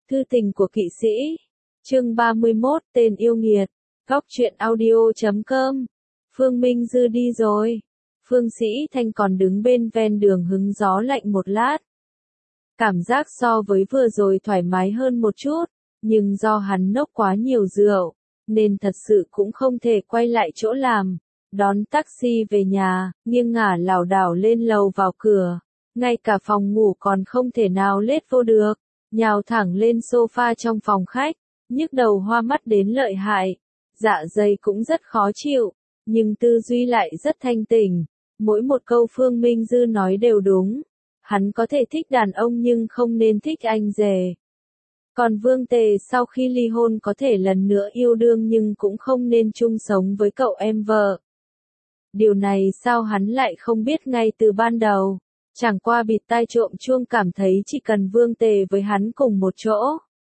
Thư tình của kỵ sĩ. Chương 31, tên yêu nghiệt. Góc truyện audio.com. Phương Minh Dư đi rồi. Phương Sĩ Thanh còn đứng bên ven đường hứng gió lạnh một lát. Cảm giác so với vừa rồi thoải mái hơn một chút, nhưng do hắn nốc quá nhiều rượu, nên thật sự cũng không thể quay lại chỗ làm. Đón taxi về nhà, nghiêng ngả lảo đảo lên lầu vào cửa. Ngay cả phòng ngủ còn không thể nào lết vô được. Nhào thẳng lên sofa trong phòng khách, nhức đầu hoa mắt đến lợi hại. Dạ dày cũng rất khó chịu, nhưng tư duy lại rất thanh tỉnh. Mỗi một câu Phương Minh Dư nói đều đúng. Hắn có thể thích đàn ông nhưng không nên thích anh rể. Còn Vương Tề sau khi ly hôn có thể lần nữa yêu đương nhưng cũng không nên chung sống với cậu em vợ. Điều này sao hắn lại không biết ngay từ ban đầu. Chẳng qua bịt tai trộm chuông cảm thấy chỉ cần Vương Tề với hắn cùng một chỗ,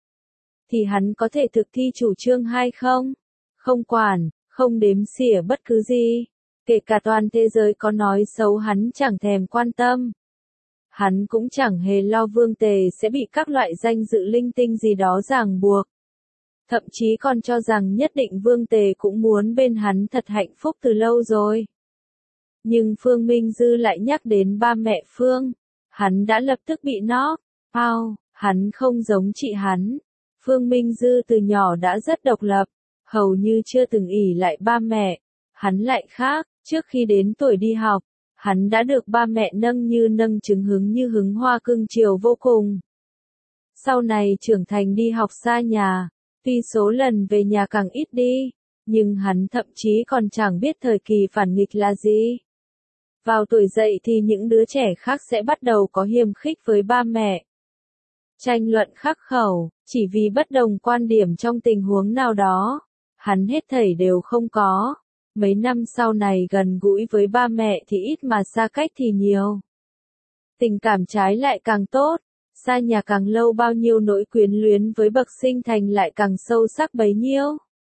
thì hắn có thể thực thi chủ trương hay không? Không quản, không đếm xỉa bất cứ gì. Kể cả toàn thế giới có nói xấu hắn chẳng thèm quan tâm. Hắn cũng chẳng hề lo Vương Tề sẽ bị các loại danh dự linh tinh gì đó ràng buộc. Thậm chí còn cho rằng nhất định Vương Tề cũng muốn bên hắn thật hạnh phúc từ lâu rồi. Nhưng Phương Minh Dư lại nhắc đến ba mẹ Phương. Hắn đã lập tức bị knock out. Hắn không giống chị hắn. Phương Minh Dư từ nhỏ đã rất độc lập, hầu như chưa từng ỷ lại ba mẹ. Hắn lại khác, trước khi đến tuổi đi học, hắn đã được ba mẹ nâng như nâng trứng hứng như hứng hoa cưng chiều vô cùng. Sau này trưởng thành đi học xa nhà, tuy số lần về nhà càng ít đi, nhưng hắn thậm chí còn chẳng biết thời kỳ phản nghịch là gì. Vào tuổi dậy thì những đứa trẻ khác sẽ bắt đầu có hiềm khích với ba mẹ. Tranh luận khắc khẩu, chỉ vì bất đồng quan điểm trong tình huống nào đó. Hắn hết thảy đều không có. Mấy năm sau này gần gũi với ba mẹ thì ít mà xa cách thì nhiều. Tình cảm trái lại càng tốt. Xa nhà càng lâu bao nhiêu nỗi quyến luyến với bậc sinh thành lại càng sâu sắc bấy nhiêu.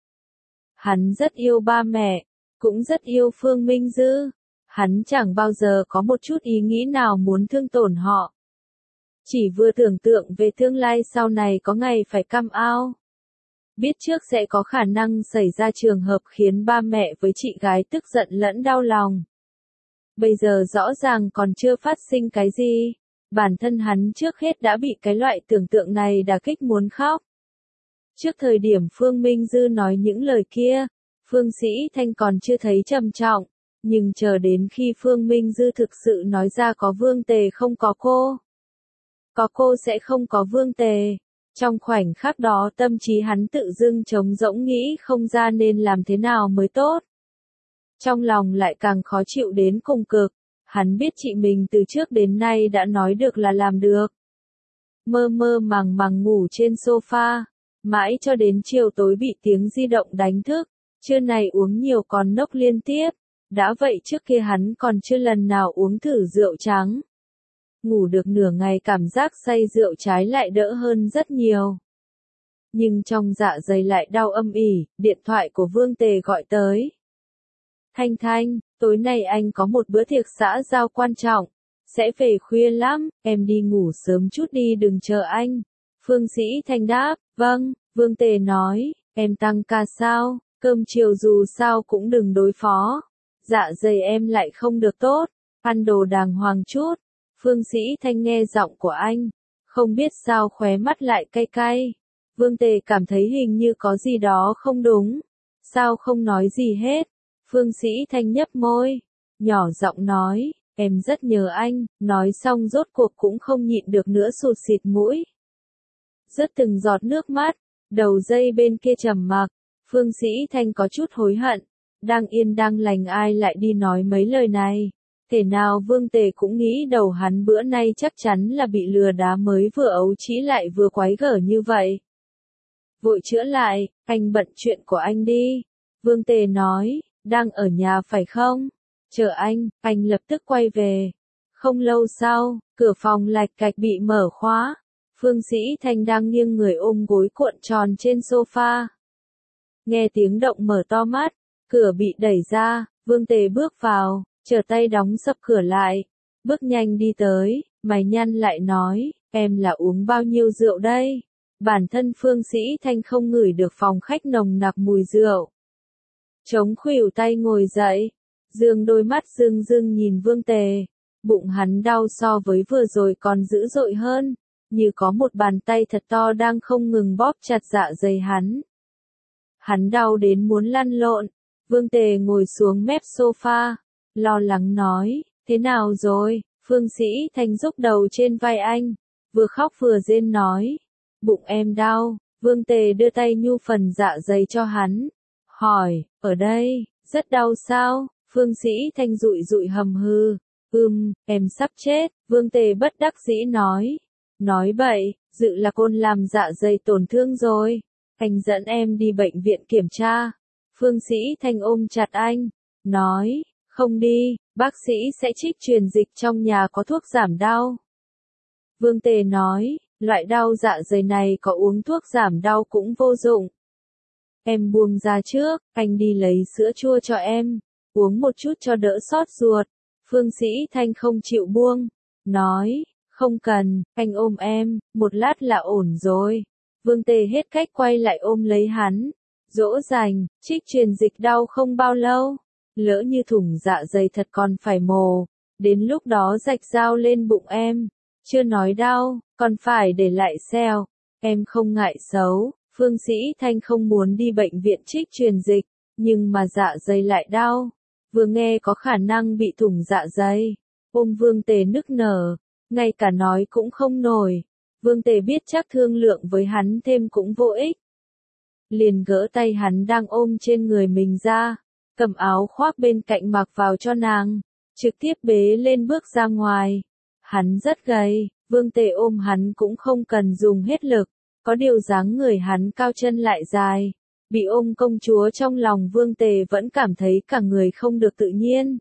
Hắn rất yêu ba mẹ, cũng rất yêu Phương Minh Dư. Hắn chẳng bao giờ có một chút ý nghĩ nào muốn thương tổn họ. Chỉ vừa tưởng tượng về tương lai sau này có ngày phải come out. Biết trước sẽ có khả năng xảy ra trường hợp khiến ba mẹ với chị gái tức giận lẫn đau lòng. Bây giờ rõ ràng còn chưa phát sinh cái gì. Bản thân hắn trước hết đã bị cái loại tưởng tượng này đả kích muốn khóc. Trước thời điểm Phương Minh Dư nói những lời kia, Phương Sĩ Thanh còn chưa thấy trầm trọng. Nhưng chờ đến khi Phương Minh Dư thực sự nói ra có Vương Tề không có cô. Có cô sẽ không có Vương Tề. Trong khoảnh khắc đó tâm trí hắn tự dưng trống rỗng nghĩ không ra nên làm thế nào mới tốt. Trong lòng lại càng khó chịu đến cùng cực. Hắn biết chị mình từ trước đến nay đã nói được là làm được. Mơ mơ màng màng ngủ trên sofa. Mãi cho đến chiều tối bị tiếng di động đánh thức. Trưa này uống nhiều còn nốc liên tiếp. Đã vậy trước kia hắn còn chưa lần nào uống thử rượu trắng. Ngủ được nửa ngày cảm giác say rượu trái lại đỡ hơn rất nhiều. Nhưng trong dạ dày lại đau âm ỉ, điện thoại của Vương Tề gọi tới. Thanh Thanh, tối nay anh có một bữa tiệc xã giao quan trọng. Sẽ về khuya lắm, em đi ngủ sớm chút đi đừng chờ anh. Phương Sĩ Thanh đáp, vâng, Vương Tề nói, em tăng ca sao, cơm chiều dù sao cũng đừng đối phó. Dạ dày em lại không được tốt, ăn đồ đàng hoàng chút. Phương Sĩ Thanh nghe giọng của anh, không biết sao khóe mắt lại cay cay. Vương Tề cảm thấy hình như có gì đó không đúng. Sao không nói gì hết? Phương Sĩ Thanh nhấp môi, nhỏ giọng nói, em rất nhớ anh. Nói xong rốt cuộc cũng không nhịn được nữa sụt xịt mũi. Rớt từng giọt nước mắt, đầu dây bên kia trầm mặc. Phương Sĩ Thanh có chút hối hận. Đang yên đang lành ai lại đi nói mấy lời này. Thể nào Vương Tề cũng nghĩ đầu hắn bữa nay chắc chắn là bị lừa đá mới vừa ấu trĩ lại vừa quái gở như vậy. Vội chữa lại, anh bận chuyện của anh đi. Vương Tề nói, đang ở nhà phải không? Chờ anh lập tức quay về. Không lâu sau, cửa phòng lạch cạch bị mở khóa. Phương Sĩ Thanh đang nghiêng người ôm gối cuộn tròn trên sofa. Nghe tiếng động mở to mắt, cửa bị đẩy ra, Vương Tề bước vào. Trở tay đóng sập cửa lại, bước nhanh đi tới, mày nhăn lại nói, em là uống bao nhiêu rượu đây? Bản thân Phương Sĩ Thanh không ngửi được phòng khách nồng nặc mùi rượu. Chống khuỷu tay ngồi dậy, dương đôi mắt rưng rưng nhìn Vương Tề. Bụng hắn đau so với vừa rồi còn dữ dội hơn, như có một bàn tay thật to đang không ngừng bóp chặt dạ dày hắn. Hắn đau đến muốn lăn lộn. Vương Tề ngồi xuống mép sofa, lo lắng nói, thế nào rồi? Phương Sĩ Thanh rúc đầu trên vai anh, vừa khóc vừa rên nói, bụng em đau. Vương Tề đưa tay nhu phần dạ dày cho hắn, hỏi, ở đây, rất đau sao? Phương Sĩ Thanh dụi dụi hầm hừ, em sắp chết. Vương Tề bất đắc dĩ nói bậy, dự là côn làm dạ dày tổn thương rồi, anh dẫn em đi bệnh viện kiểm tra. Phương Sĩ Thanh ôm chặt anh, nói, không đi, bác sĩ sẽ trích truyền dịch trong nhà có thuốc giảm đau. Vương Tề nói, loại đau dạ dày này có uống thuốc giảm đau cũng vô dụng. Em buông ra trước, anh đi lấy sữa chua cho em, uống một chút cho đỡ xót ruột. Phương Sĩ Thanh không chịu buông, nói, không cần, anh ôm em, một lát là ổn rồi. Vương Tề hết cách quay lại ôm lấy hắn, dỗ dành, trích truyền dịch đau không bao lâu, lỡ như thủng dạ dày thật còn phải mổ, đến lúc đó rạch dao lên bụng em, chưa nói đau, còn phải để lại sẹo, em không ngại xấu. Phương Sĩ Thanh không muốn đi bệnh viện trích truyền dịch, nhưng mà dạ dày lại đau, vừa nghe có khả năng bị thủng dạ dày, ôm Vương Tề nức nở, ngay cả nói cũng không nổi. Vương Tề biết chắc thương lượng với hắn thêm cũng vô ích, liền gỡ tay hắn đang ôm trên người mình ra, cầm áo khoác bên cạnh mặc vào cho nàng, trực tiếp bế lên bước ra ngoài. Hắn rất gầy, Vương Tề ôm hắn cũng không cần dùng hết lực, có điều dáng người hắn cao chân lại dài, bị ôm công chúa trong lòng Vương Tề vẫn cảm thấy cả người không được tự nhiên.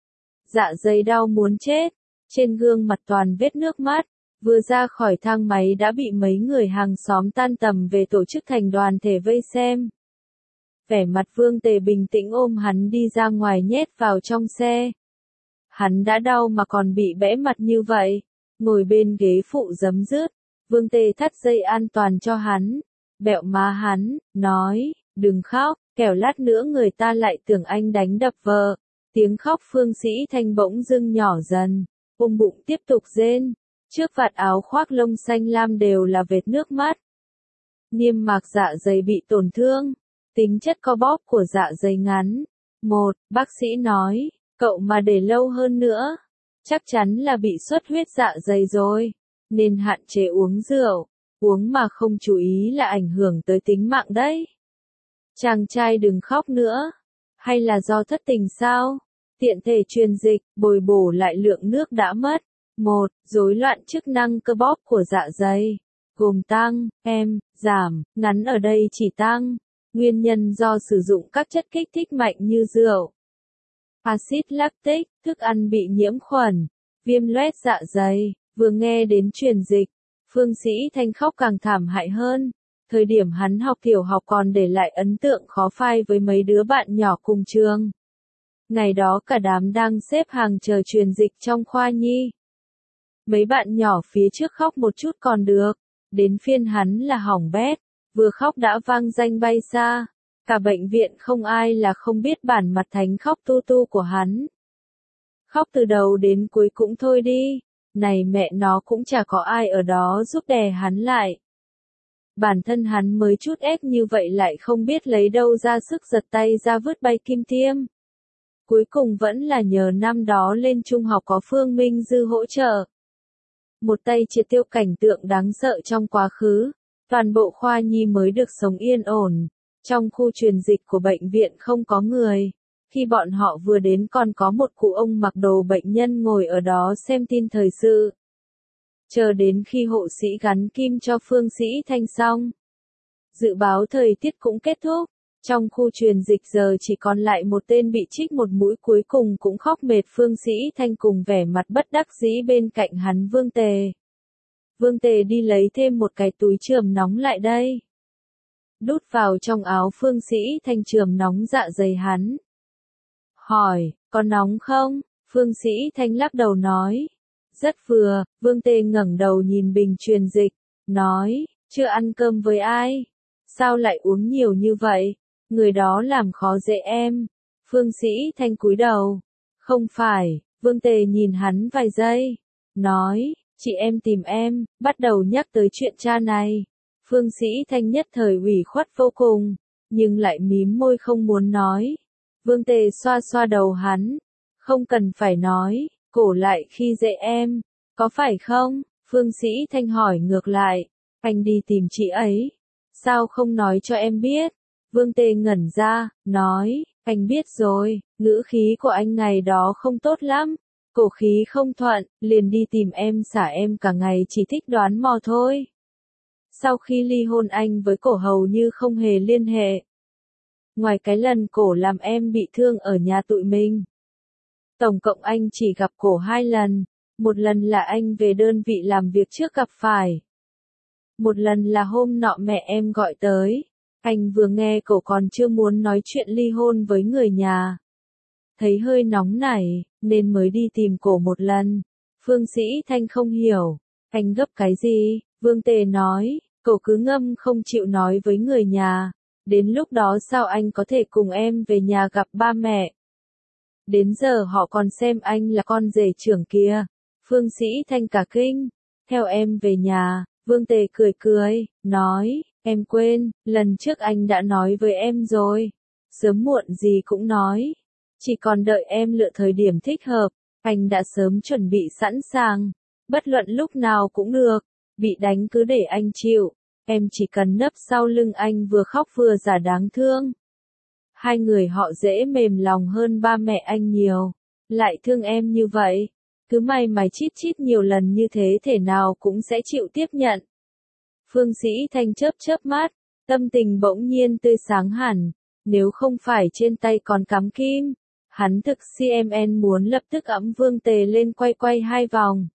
Dạ dày đau muốn chết, trên gương mặt toàn vết nước mắt, vừa ra khỏi thang máy đã bị mấy người hàng xóm tan tầm về tổ chức thành đoàn thể vây xem. Vẻ mặt Vương Tề bình tĩnh ôm hắn đi ra ngoài nhét vào trong xe. Hắn đã đau mà còn bị bẽ mặt như vậy, ngồi bên ghế phụ giấm dứt, Vương Tề thắt dây an toàn cho hắn, bẹo má hắn, nói, đừng khóc, kẻo lát nữa người ta lại tưởng anh đánh đập vợ. Tiếng khóc Phương Sĩ Thanh bỗng dưng nhỏ dần, ôm bụng tiếp tục rên, trước vạt áo khoác lông xanh lam đều là vệt nước mắt. Niêm mạc dạ dày bị tổn thương, tính chất co bóp của dạ dày ngắn. Bác sĩ nói, cậu mà để lâu hơn nữa, chắc chắn là bị xuất huyết dạ dày rồi, nên hạn chế uống rượu, uống mà không chú ý là ảnh hưởng tới tính mạng đấy. Chàng trai đừng khóc nữa, hay là do thất tình sao? Tiện thể truyền dịch, bồi bổ lại lượng nước đã mất. Rối loạn chức năng cơ bóp của dạ dày, gồm tăng, giảm, ngắn ở đây chỉ tăng. Nguyên nhân do sử dụng các chất kích thích mạnh như rượu, axit lactic, thức ăn bị nhiễm khuẩn, viêm loét dạ dày. Vừa nghe đến truyền dịch, Phương Sĩ Thanh khóc càng thảm hại hơn. Thời điểm hắn học tiểu học còn để lại ấn tượng khó phai với mấy đứa bạn nhỏ cùng trường. Ngày đó cả đám đang xếp hàng chờ truyền dịch trong khoa nhi. Mấy bạn nhỏ phía trước khóc một chút còn được, đến phiên hắn là hỏng bét, vừa khóc đã vang danh bay xa. Cả bệnh viện không ai là không biết bản mặt thánh khóc tu tu của hắn. Khóc từ đầu đến cuối cũng thôi đi, này mẹ nó cũng chả có ai ở đó giúp đè hắn lại. Bản thân hắn mới chút ép như vậy lại không biết lấy đâu ra sức giật tay ra vứt bay kim tiêm. Cuối cùng vẫn là nhờ năm đó lên trung học có Phương Minh Dư hỗ trợ. Một tay triệt tiêu cảnh tượng đáng sợ trong quá khứ, toàn bộ khoa nhi mới được sống yên ổn. Trong khu truyền dịch của bệnh viện không có người. Khi bọn họ vừa đến còn có một cụ ông mặc đồ bệnh nhân ngồi ở đó xem tin thời sự. Chờ đến khi hộ sĩ gắn kim cho Phương Sĩ Thanh xong, dự báo thời tiết cũng kết thúc. Trong khu truyền dịch giờ chỉ còn lại một tên bị trích một mũi cuối cùng cũng khóc mệt. Phương Sĩ Thanh cùng vẻ mặt bất đắc dĩ bên cạnh hắn Vương Tề. Vương Tề đi lấy thêm một cái túi chườm nóng lại đây. Đút vào trong áo Phương Sĩ Thanh chườm nóng dạ dày hắn. Hỏi, có nóng không? Phương Sĩ Thanh lắc đầu nói. Rất vừa. Vương Tề ngẩng đầu nhìn bình truyền dịch, nói, Chưa ăn cơm với ai? Sao lại uống nhiều như vậy? Người đó làm khó dễ em. Phương Sĩ Thanh cúi đầu. Không phải, Vương Tề nhìn hắn vài giây. Nói, chị em tìm em, bắt đầu nhắc tới chuyện cha này. Phương Sĩ Thanh nhất thời ủy khuất vô cùng, nhưng lại mím môi không muốn nói. Vương Tề xoa xoa đầu hắn. Không cần phải nói, cổ lại khi dễ em, có phải không? Phương Sĩ Thanh hỏi ngược lại, anh đi tìm chị ấy. Sao không nói cho em biết? Vương Tề ngẩn ra, nói, anh biết rồi, ngữ khí của anh ngày đó không tốt lắm. Cổ khí không thuận, liền đi tìm em xả em cả ngày chỉ thích đoán mò thôi. Sau khi ly hôn anh với cổ hầu như không hề liên hệ. Ngoài cái lần cổ làm em bị thương ở nhà tụi mình. Tổng cộng anh chỉ gặp cổ 2 lần. Một lần là anh về đơn vị làm việc trước gặp phải. Một lần là hôm nọ mẹ em gọi tới. Anh vừa nghe cổ còn chưa muốn nói chuyện ly hôn với người nhà. Thấy hơi nóng nảy, nên mới đi tìm cổ một lần. Phương Sĩ Thanh không hiểu. Anh gấp cái gì? Vương Tề nói, cổ cứ ngâm không chịu nói với người nhà. Đến lúc đó sao anh có thể cùng em về nhà gặp ba mẹ? Đến giờ họ còn xem anh là con rể trưởng kia. Phương Sĩ Thanh cả kinh. Theo em về nhà, Vương Tề cười cười, nói, em quên, lần trước anh đã nói với em rồi. Sớm muộn gì cũng nói. Chỉ còn đợi em lựa thời điểm thích hợp, anh đã sớm chuẩn bị sẵn sàng. Bất luận lúc nào cũng được, bị đánh cứ để anh chịu. Em chỉ cần nấp sau lưng anh vừa khóc vừa giả đáng thương. Hai người họ dễ mềm lòng hơn ba mẹ anh nhiều. Lại thương em như vậy. Cứ mày chít chít nhiều lần như thế thể nào cũng sẽ chịu tiếp nhận. Phương Sĩ Thanh chớp chớp mắt, tâm tình bỗng nhiên tươi sáng hẳn. Nếu không phải trên tay còn cắm kim, hắn thực CMN muốn lập tức ẵm Vương Tề lên quay 2 vòng.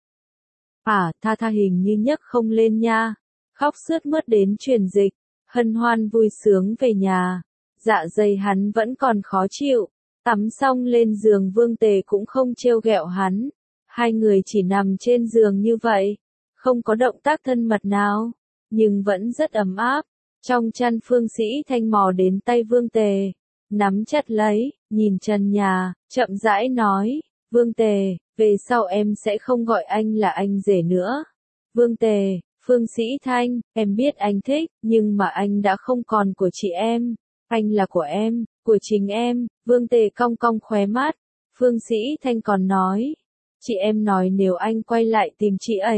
Tha hình như nhấc không lên nha. Khóc sướt mướt đến truyền dịch, hân hoan vui sướng về nhà. Dạ dày hắn vẫn còn khó chịu, tắm xong lên giường Vương Tề cũng không trêu ghẹo hắn. Hai người chỉ nằm trên giường như vậy, không có động tác thân mật nào, nhưng vẫn rất ấm áp. Trong chăn Phương Sĩ Thanh mò đến tay Vương Tề, nắm chặt lấy, nhìn trần nhà, chậm rãi nói, Vương Tề, về sau em sẽ không gọi anh là anh rể nữa. Vương Tề, Phương Sĩ Thanh, em biết anh thích, nhưng mà anh đã không còn của chị em. Anh là của em, của chính em. Vương Tề cong cong khóe mắt. Phương Sĩ Thanh còn nói, chị em nói nếu anh quay lại tìm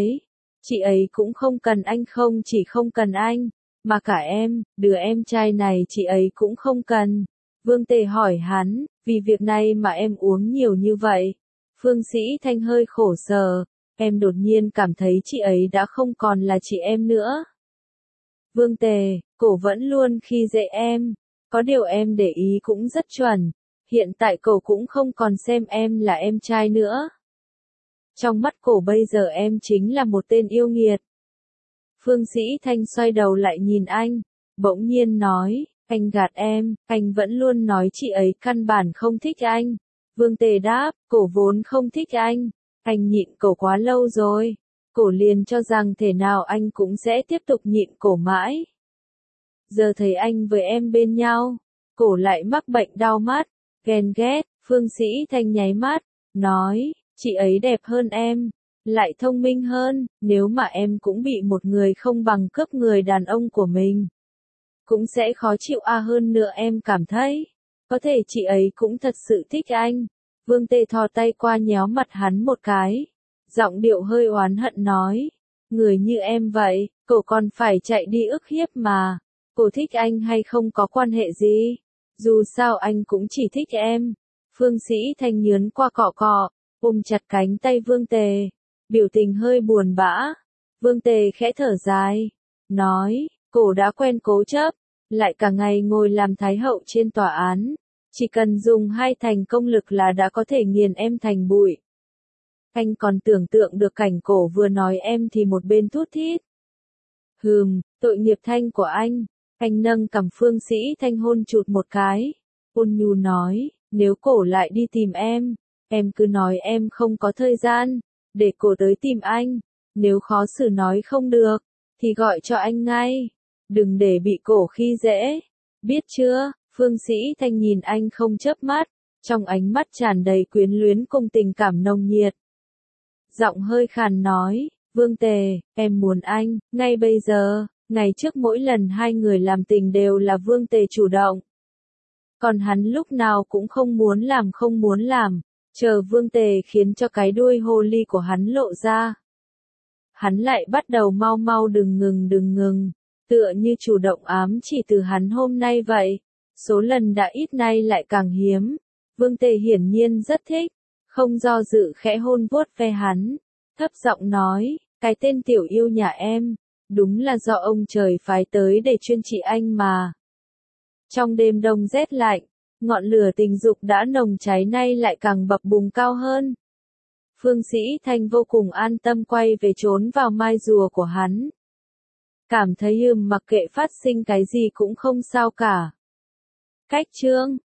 chị ấy cũng không cần anh, không chỉ không cần anh, mà cả em, đứa em trai này chị ấy cũng không cần. Vương Tề hỏi hắn, vì việc này mà em uống nhiều như vậy. Phương Sĩ Thanh hơi khổ sở, em đột nhiên cảm thấy chị ấy đã không còn là chị em nữa. Vương Tề, cổ vẫn luôn khi dễ em. Có điều em để ý cũng rất chuẩn. Hiện tại cổ cũng không còn xem em là em trai nữa. Trong mắt cổ bây giờ em chính là một tên yêu nghiệt. Phương Sĩ Thanh xoay đầu lại nhìn anh, bỗng nhiên nói, anh gạt em, anh vẫn luôn nói chị ấy căn bản không thích anh. Vương Tề đáp, cổ vốn không thích anh nhịn cổ quá lâu rồi. Cổ liền cho rằng thể nào anh cũng sẽ tiếp tục nhịn cổ mãi. Giờ thấy anh với em bên nhau, cổ lại mắc bệnh đau mắt, ghen ghét. Phương Sĩ Thanh nháy mắt, nói, chị ấy đẹp hơn em, lại thông minh hơn, nếu mà em cũng bị một người không bằng cướp người đàn ông của mình, cũng sẽ khó chịu hơn nữa em cảm thấy, có thể chị ấy cũng thật sự thích anh. Vương Tề thò tay qua nhéo mặt hắn một cái, giọng điệu hơi oán hận nói, người như em vậy, cổ còn phải chạy đi ức hiếp mà. Cổ thích anh hay không có quan hệ gì, dù sao anh cũng chỉ thích em. Phương Sĩ Thanh nhớn qua cọ, ôm chặt cánh tay Vương Tề, biểu tình hơi buồn bã. Vương Tề khẽ thở dài, nói, cổ đã quen cố chấp, lại cả ngày ngồi làm thái hậu trên tòa án, chỉ cần dùng 2 thành công lực là đã có thể nghiền em thành bụi. Anh còn tưởng tượng được cảnh cổ vừa nói em thì một bên thút thít. Tội nghiệp Thanh của anh. Anh nâng cằm Phương Sĩ Thanh hôn chụt một cái, ôn nhu nói, nếu cổ lại đi tìm em cứ nói em không có thời gian, để cổ tới tìm anh. Nếu khó xử nói không được, thì gọi cho anh ngay. Đừng để bị cổ khi dễ. Biết chưa? Phương Sĩ Thanh nhìn anh không chớp mắt, trong ánh mắt tràn đầy quyến luyến cùng tình cảm nồng nhiệt. Giọng hơi khàn nói, Vương Tề, em muốn anh, ngay bây giờ. Ngày trước mỗi lần hai người làm tình đều là Vương Tề chủ động. Còn hắn lúc nào cũng không muốn làm, chờ Vương Tề khiến cho cái đuôi hồ ly của hắn lộ ra. Hắn lại bắt đầu mau đừng ngừng, tựa như chủ động ám chỉ từ hắn hôm nay vậy. Số lần đã ít nay lại càng hiếm. Vương Tề hiển nhiên rất thích, không do dự khẽ hôn vuốt ve hắn, thấp giọng nói, cái tên tiểu yêu nhà em, đúng là do ông trời phái tới để chuyên trị anh mà. Trong đêm đông rét lạnh, ngọn lửa tình dục đã nồng cháy nay lại càng bập bùng cao hơn. Phương Sĩ Thanh vô cùng an tâm quay về trốn vào mai rùa của hắn. Cảm thấy mặc kệ phát sinh cái gì cũng không sao cả. Cách chương